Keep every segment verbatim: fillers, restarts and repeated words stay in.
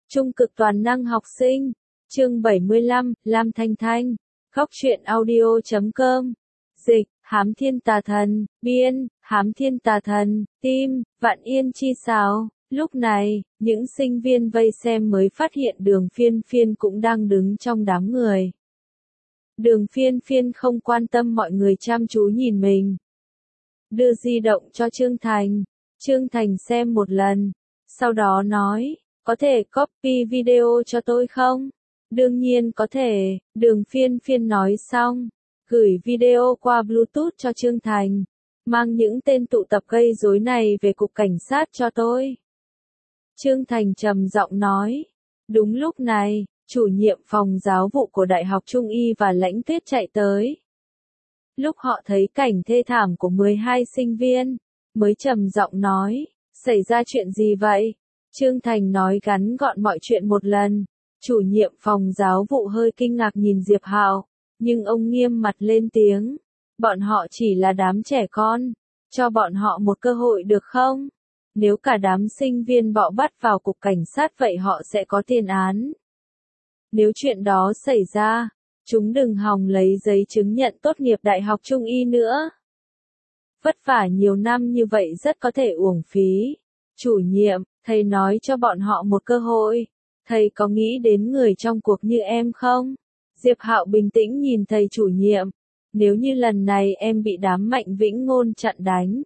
Trung cực toàn năng học sinh. Chương bảy mươi lăm, Lam Thanh Thanh. Góc truyện audio chấm com. Dịch, Hám Thiên Tà Thần. Biên, Hám Thiên Tà Thần. Tim, Vạn Yên Chi Sáo. Lúc này, những sinh viên vây xem mới phát hiện Đường Phiên Phiên cũng đang đứng trong đám người. Đường Phiên Phiên không quan tâm mọi người chăm chú nhìn mình. Đưa di động cho Trương Thành. Trương Thành xem một lần. Sau đó nói, có thể copy video cho tôi không? Đương nhiên có thể, Đường Phiên Phiên nói xong. Gửi video qua Bluetooth cho Trương Thành. Mang những tên tụ tập gây rối này về cục cảnh sát cho tôi. Trương Thành trầm giọng nói. Đúng lúc này, chủ nhiệm phòng giáo vụ của Đại học Trung Y và Lãnh Tuyết chạy tới. Lúc họ thấy cảnh thê thảm của mười hai sinh viên, mới trầm giọng nói, xảy ra chuyện gì vậy? Trương Thành nói gắn gọn mọi chuyện một lần. Chủ nhiệm phòng giáo vụ hơi kinh ngạc nhìn Diệp Hạo, nhưng ông nghiêm mặt lên tiếng. Bọn họ chỉ là đám trẻ con, cho bọn họ một cơ hội được không? Nếu cả đám sinh viên bọ bắt vào cục cảnh sát vậy họ sẽ có tiền án. Nếu chuyện đó xảy ra, chúng đừng hòng lấy giấy chứng nhận tốt nghiệp Đại học Trung Y nữa. Vất vả nhiều năm như vậy rất có thể uổng phí. Chủ nhiệm, thầy nói cho bọn họ một cơ hội. Thầy có nghĩ đến người trong cuộc như em không? Diệp Hạo bình tĩnh nhìn thầy chủ nhiệm. Nếu như lần này em bị đám Mạnh Vĩnh Ngôn chặn đánh,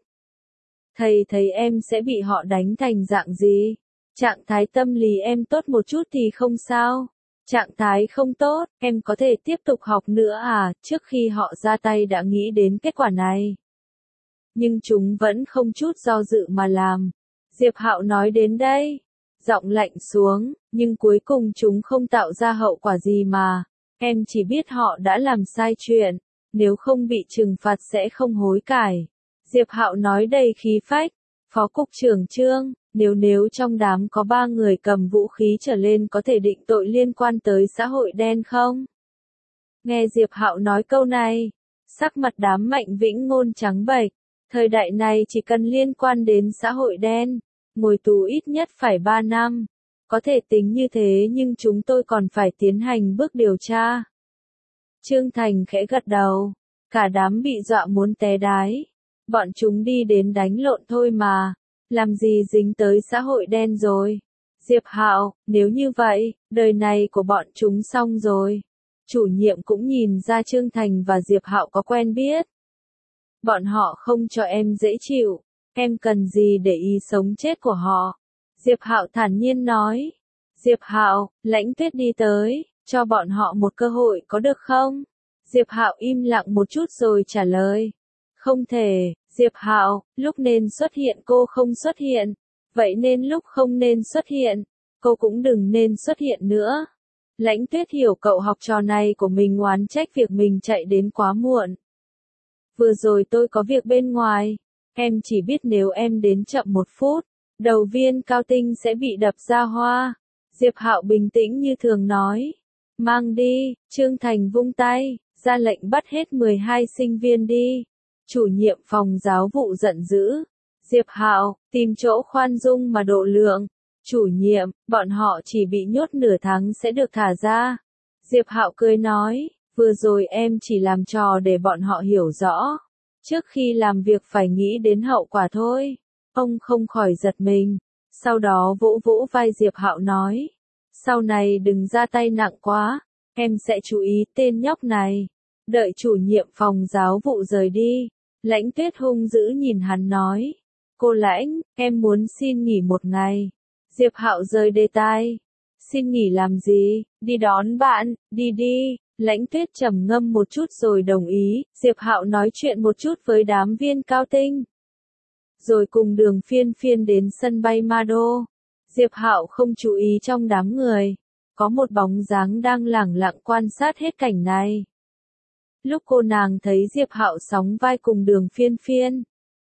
thầy thấy em sẽ bị họ đánh thành dạng gì? Trạng thái tâm lý em tốt một chút thì không sao. Trạng thái không tốt, em có thể tiếp tục học nữa à? Trước khi họ ra tay đã nghĩ đến kết quả này. Nhưng chúng vẫn không chút do dự mà làm. Diệp Hạo nói đến đây, giọng lạnh xuống, nhưng cuối cùng chúng không tạo ra hậu quả gì mà. Em chỉ biết họ đã làm sai chuyện, nếu không bị trừng phạt sẽ không hối cải. Diệp Hạo nói đầy khí phách. Phó cục trưởng Trương, nếu nếu trong đám có ba người cầm vũ khí trở lên có thể định tội liên quan tới xã hội đen không? Nghe Diệp Hạo nói câu này, sắc mặt đám Mạnh Vĩnh Ngôn trắng bệch. Thời đại này chỉ cần liên quan đến xã hội đen, ngồi tù ít nhất phải ba năm. Có thể tính như thế nhưng chúng tôi còn phải tiến hành bước điều tra. Trương Thành khẽ gật đầu. Cả đám bị dọa muốn té đái. Bọn chúng đi đến đánh lộn thôi mà. Làm gì dính tới xã hội đen rồi. Diệp Hạo, nếu như vậy, đời này của bọn chúng xong rồi. Chủ nhiệm cũng nhìn ra Trương Thành và Diệp Hạo có quen biết. Bọn họ không cho em dễ chịu. Em cần gì để ý sống chết của họ? Diệp Hạo thản nhiên nói. Diệp Hạo, Lãnh Tuyết đi tới, cho bọn họ một cơ hội có được không? Diệp Hạo im lặng một chút rồi trả lời. Không thể, Diệp Hạo, lúc nên xuất hiện cô không xuất hiện. Vậy nên lúc không nên xuất hiện, cô cũng đừng nên xuất hiện nữa. Lãnh Tuyết hiểu cậu học trò này của mình oán trách việc mình chạy đến quá muộn. Vừa rồi tôi có việc bên ngoài. Em chỉ biết nếu em đến chậm một phút, đầu viên cao tinh sẽ bị đập ra hoa. Diệp Hạo bình tĩnh như thường nói. Mang đi, Trương Thành vung tay, ra lệnh bắt hết mười hai sinh viên đi. Chủ nhiệm phòng giáo vụ giận dữ. Diệp Hạo, tìm chỗ khoan dung mà độ lượng. Chủ nhiệm, bọn họ chỉ bị nhốt nửa tháng sẽ được thả ra. Diệp Hạo cười nói, vừa rồi em chỉ làm trò để bọn họ hiểu rõ. Trước khi làm việc phải nghĩ đến hậu quả thôi. Ông không khỏi giật mình. Sau đó vỗ vỗ vai Diệp Hạo nói. Sau này đừng ra tay nặng quá. Em sẽ chú ý tên nhóc này. Đợi chủ nhiệm phòng giáo vụ rời đi. Lãnh Tuyết hung dữ nhìn hắn nói. Cô Lãnh, em muốn xin nghỉ một ngày. Diệp Hạo rời đề tài. Xin nghỉ làm gì? Đi đón bạn, đi đi. Lãnh Tuyết trầm ngâm một chút rồi đồng ý. Diệp Hạo nói chuyện một chút với đám viên cao tinh. Rồi cùng Đường Phiên Phiên đến sân bay Mado. Diệp Hạo không chú ý trong đám người. Có một bóng dáng đang lẳng lặng quan sát hết cảnh này. Lúc cô nàng thấy Diệp Hạo sóng vai cùng Đường Phiên Phiên,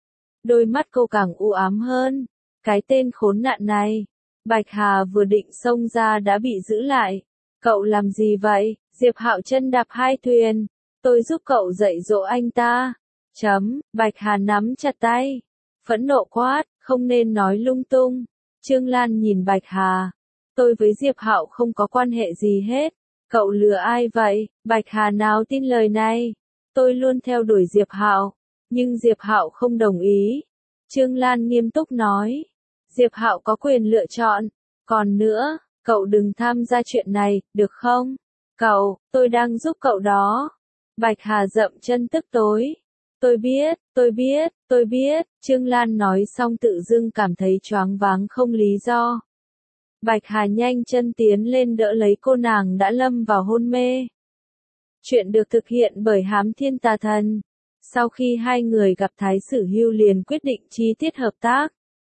đôi mắt cô càng u ám hơn. Cái tên khốn nạn này. Bạch Hà vừa định xông ra đã bị giữ lại. Cậu làm gì vậy? Diệp Hạo chân đạp hai thuyền. Tôi giúp cậu dạy dỗ anh ta. Chấm, Bạch Hà nắm chặt tay. Phẫn nộ quát, không nên nói lung tung. Trương Lan nhìn Bạch Hà. Tôi với Diệp Hạo không có quan hệ gì hết. Cậu lừa ai vậy? Bạch Hà nào tin lời này? Tôi luôn theo đuổi Diệp Hạo, nhưng Diệp Hạo không đồng ý. Trương Lan nghiêm túc nói. Diệp Hạo có quyền lựa chọn. Còn nữa, cậu đừng tham gia chuyện này, được không? Cậu, tôi đang giúp cậu đó. Bạch Hà dậm chân tức tối. Tôi biết, tôi biết, tôi biết, Trương Lan nói xong tự dưng cảm thấy choáng váng không lý do. Bạch Hà nhanh chân tiến lên đỡ lấy cô nàng đã lâm vào hôn mê. Chuyện được thực hiện bởi Hám Thiên Tà Thần. Sau khi hai người gặp Thái Sử Hưu liền quyết định chi tiết hợp tác.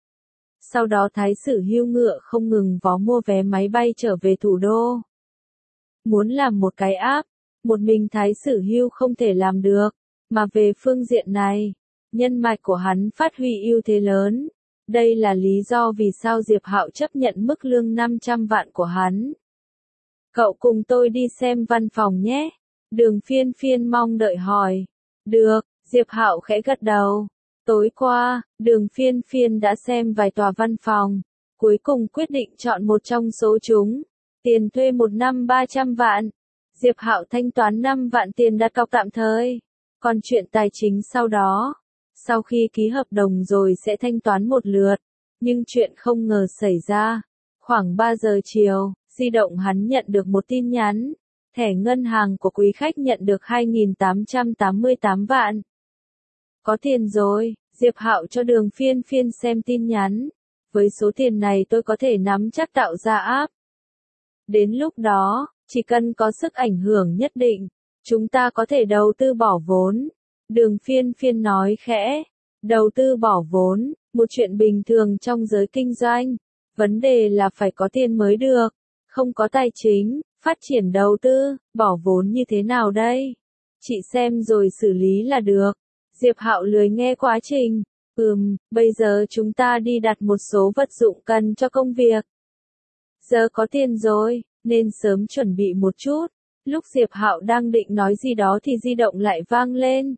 Sau đó Thái Sử Hưu ngựa không ngừng vó mua vé máy bay trở về thủ đô. Muốn làm một cái app, một mình Thái Sử Hưu không thể làm được, mà về phương diện này, nhân mạch của hắn phát huy ưu thế lớn. Đây là lý do vì sao Diệp Hạo chấp nhận mức lương năm trăm vạn của hắn. Cậu cùng tôi đi xem văn phòng nhé. Đường Phiên Phiên mong đợi hỏi. Được, Diệp Hạo khẽ gật đầu. Tối qua, Đường Phiên Phiên đã xem vài tòa văn phòng, cuối cùng quyết định chọn một trong số chúng. Tiền thuê một năm ba trăm vạn. Diệp Hạo thanh toán năm vạn tiền đặt cọc tạm thời. Còn chuyện tài chính sau đó, sau khi ký hợp đồng rồi sẽ thanh toán một lượt. Nhưng chuyện không ngờ xảy ra. Khoảng ba giờ chiều, di động hắn nhận được một tin nhắn. Thẻ ngân hàng của quý khách nhận được hai nghìn tám trăm tám mươi tám vạn. Có tiền rồi, Diệp Hạo cho Đường Phiên Phiên xem tin nhắn. Với số tiền này tôi có thể nắm chắc tạo ra app. Đến lúc đó, chỉ cần có sức ảnh hưởng nhất định, chúng ta có thể đầu tư bỏ vốn. Đường Phiên Phiên nói khẽ. Đầu tư bỏ vốn, một chuyện bình thường trong giới kinh doanh. Vấn đề là phải có tiền mới được. Không có tài chính, phát triển đầu tư, bỏ vốn như thế nào đây? Chị xem rồi xử lý là được. Diệp Hạo lười nghe quá trình. Ừm, bây giờ chúng ta đi đặt một số vật dụng cần cho công việc. Giờ có tiền rồi, nên sớm chuẩn bị một chút. Lúc Diệp Hạo đang định nói gì đó thì di động lại vang lên.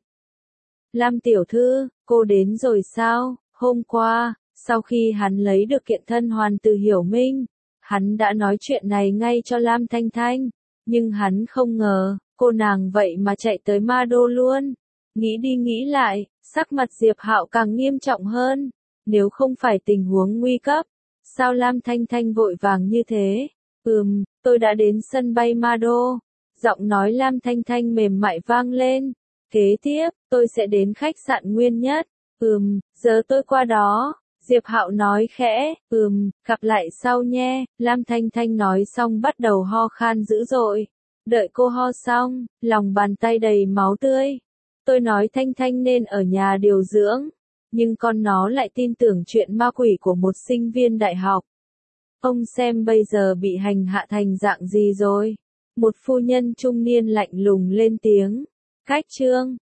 Lam tiểu thư, cô đến rồi sao? Hôm qua, sau khi hắn lấy được kiện thân hoàn từ Hiểu Minh, hắn đã nói chuyện này ngay cho Lam Thanh Thanh. Nhưng hắn không ngờ, cô nàng vậy mà chạy tới Ma Đô luôn. Nghĩ đi nghĩ lại, sắc mặt Diệp Hạo càng nghiêm trọng hơn. Nếu không phải tình huống nguy cấp, sao Lam Thanh Thanh vội vàng như thế? Ừm, tôi đã đến sân bay Ma Đô. Giọng nói Lam Thanh Thanh mềm mại vang lên. Kế tiếp, tôi sẽ đến khách sạn Nguyên Nhất. Ừm, giờ tôi qua đó. Diệp Hạo nói khẽ. Ừm, gặp lại sau nhé. Lam Thanh Thanh nói xong bắt đầu ho khan dữ dội. Đợi cô ho xong, lòng bàn tay đầy máu tươi. Tôi nói Thanh Thanh nên ở nhà điều dưỡng. Nhưng con nó lại tin tưởng chuyện ma quỷ của một sinh viên đại học. Ông xem bây giờ bị hành hạ thành dạng gì rồi. Một phu nhân trung niên lạnh lùng lên tiếng. Cách chương